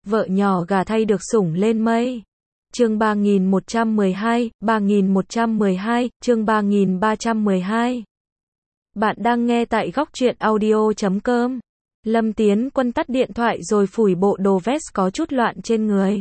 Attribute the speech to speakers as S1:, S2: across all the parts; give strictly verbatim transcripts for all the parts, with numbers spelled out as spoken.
S1: Vợ nhỏ gả thay được sủng lên mây. Chương ba nghìn một trăm mười hai, ba nghìn một trăm mười hai, chương ba nghìn ba trăm mười hai. Bạn đang nghe tại góc truyện audio chấm com. Lâm Tiến Quân tắt điện thoại rồi phủi bộ đồ vest có chút loạn trên người.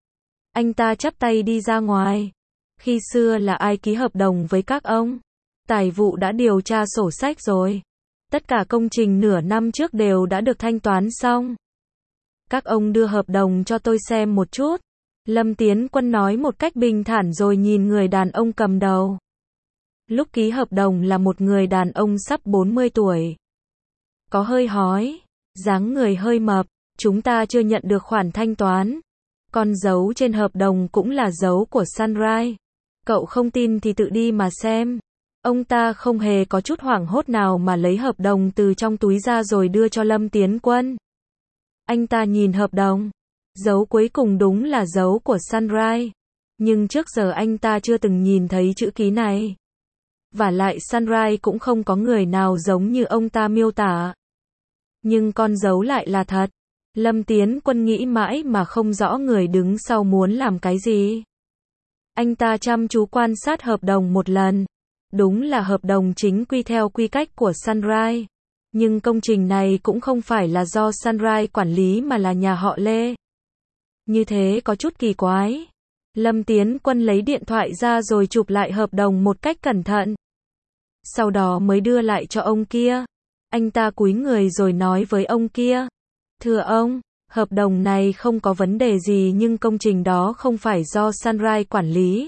S1: Anh ta chắp tay đi ra ngoài. Khi xưa là ai ký hợp đồng với các ông? Tài vụ đã điều tra sổ sách rồi. Tất cả công trình nửa năm trước đều đã được thanh toán xong. Các ông đưa hợp đồng cho tôi xem một chút. Lâm Tiến Quân nói một cách bình thản rồi nhìn người đàn ông cầm đầu. Lúc ký hợp đồng là một người đàn ông sắp bốn mươi tuổi. Có hơi hói, dáng người hơi mập, chúng ta chưa nhận được khoản thanh toán. Con dấu trên hợp đồng cũng là dấu của Sunrise. Cậu không tin thì tự đi mà xem. Ông ta không hề có chút hoảng hốt nào mà lấy hợp đồng từ trong túi ra rồi đưa cho Lâm Tiến Quân. Anh ta nhìn hợp đồng. Dấu cuối cùng đúng là dấu của Sunrise. Nhưng trước giờ anh ta chưa từng nhìn thấy chữ ký này. Vả lại Sunrise cũng không có người nào giống như ông ta miêu tả. Nhưng con dấu lại là thật. Lâm Tiến Quân nghĩ mãi mà không rõ người đứng sau muốn làm cái gì. Anh ta chăm chú quan sát hợp đồng một lần. Đúng là hợp đồng chính quy theo quy cách của Sunrise. Nhưng công trình này cũng không phải là do Sunrise quản lý mà là nhà họ Lê. Như thế có chút kỳ quái. Lâm Tiến Quân lấy điện thoại ra rồi chụp lại hợp đồng một cách cẩn thận. Sau đó mới đưa lại cho ông kia. Anh ta cúi người rồi nói với ông kia. Thưa ông, hợp đồng này không có vấn đề gì nhưng công trình đó không phải do Sunrise quản lý.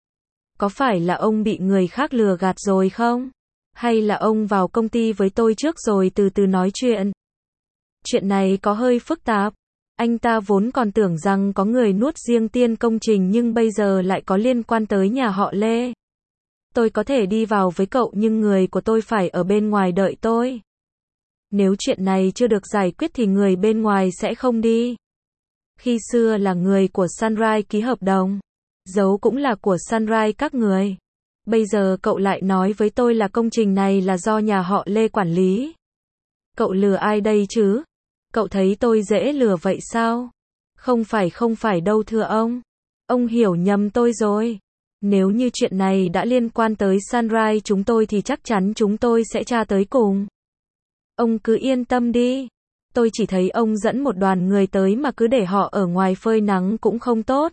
S1: Có phải là ông bị người khác lừa gạt rồi không? Hay là ông vào công ty với tôi trước rồi từ từ nói chuyện? Chuyện này có hơi phức tạp. Anh ta vốn còn tưởng rằng có người nuốt riêng tiền công trình nhưng bây giờ lại có liên quan tới nhà họ Lê. Tôi có thể đi vào với cậu nhưng người của tôi phải ở bên ngoài đợi tôi. Nếu chuyện này chưa được giải quyết thì người bên ngoài sẽ không đi. Khi xưa là người của Sunrise ký hợp đồng. Dấu cũng là của Sunrise các người. Bây giờ cậu lại nói với tôi là công trình này là do nhà họ Lê quản lý. Cậu lừa ai đây chứ? Cậu thấy tôi dễ lừa vậy sao? Không phải không phải đâu thưa ông. Ông hiểu nhầm tôi rồi. Nếu như chuyện này đã liên quan tới Sunrise chúng tôi thì chắc chắn chúng tôi sẽ tra tới cùng. Ông cứ yên tâm đi. Tôi chỉ thấy ông dẫn một đoàn người tới mà cứ để họ ở ngoài phơi nắng cũng không tốt.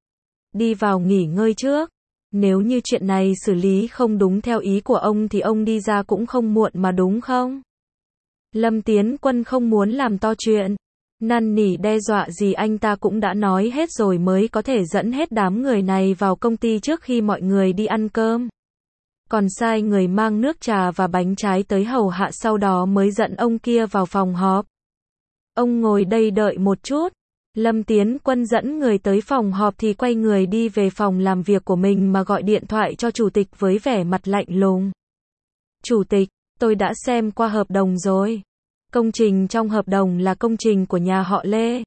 S1: Đi vào nghỉ ngơi trước. Nếu như chuyện này xử lý không đúng theo ý của ông thì ông đi ra cũng không muộn mà đúng không? Lâm Tiến Quân không muốn làm to chuyện. Năn nỉ đe dọa gì anh ta cũng đã nói hết rồi mới có thể dẫn hết đám người này vào công ty trước khi mọi người đi ăn cơm. Còn sai người mang nước trà và bánh trái tới hầu hạ sau đó mới dẫn ông kia vào phòng họp. Ông ngồi đây đợi một chút. Lâm Tiến Quân dẫn người tới phòng họp thì quay người đi về phòng làm việc của mình mà gọi điện thoại cho chủ tịch với vẻ mặt lạnh lùng. Chủ tịch, tôi đã xem qua hợp đồng rồi. Công trình trong hợp đồng là công trình của nhà họ Lê.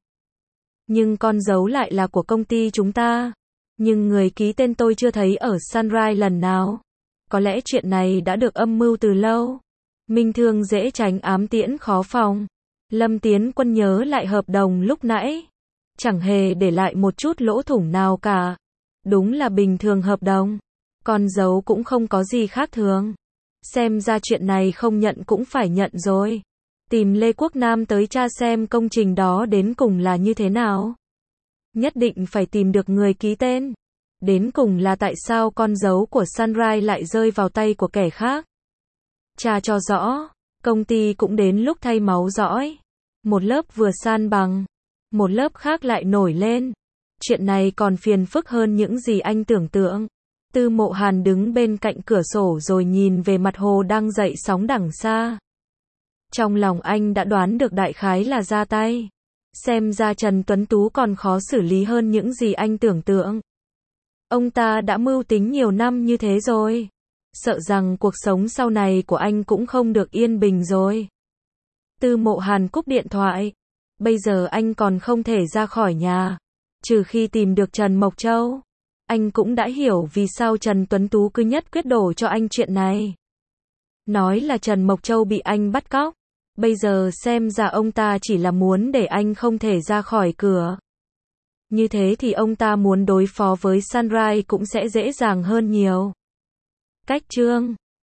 S1: Nhưng con dấu lại là của công ty chúng ta. Nhưng người ký tên tôi chưa thấy ở Sunrise lần nào. Có lẽ chuyện này đã được âm mưu từ lâu. Minh thương dễ tránh ám tiễn khó phòng. Lâm Tiến Quân nhớ lại hợp đồng lúc nãy. Chẳng hề để lại một chút lỗ thủng nào cả. Đúng là bình thường hợp đồng. Con dấu cũng không có gì khác thường. Xem ra chuyện này không nhận cũng phải nhận rồi. Tìm Lê Quốc Nam tới tra xem công trình đó đến cùng là như thế nào. Nhất định phải tìm được người ký tên. Đến cùng là tại sao con dấu của Sunrise lại rơi vào tay của kẻ khác. Tra cho rõ. Công ty cũng đến lúc thay máu dõi. Một lớp vừa san bằng. Một lớp khác lại nổi lên. Chuyện này còn phiền phức hơn những gì anh tưởng tượng. Tư Mộ Hàn đứng bên cạnh cửa sổ rồi nhìn về mặt hồ đang dậy sóng đằng xa. Trong lòng anh đã đoán được đại khái là ra tay. Xem ra Trần Tuấn Tú còn khó xử lý hơn những gì anh tưởng tượng. Ông ta đã mưu tính nhiều năm như thế rồi. Sợ rằng cuộc sống sau này của anh cũng không được yên bình rồi. Tư Mộ Hàn cúp điện thoại. Bây giờ anh còn không thể ra khỏi nhà. Trừ khi tìm được Trần Mộc Châu. Anh cũng đã hiểu vì sao Trần Tuấn Tú cứ nhất quyết đổ cho anh chuyện này. Nói là Trần Mộc Châu bị anh bắt cóc. Bây giờ xem ra ông ta chỉ là muốn để anh không thể ra khỏi cửa. Như thế thì ông ta muốn đối phó với Sunrise cũng sẽ dễ dàng hơn nhiều. Cách chương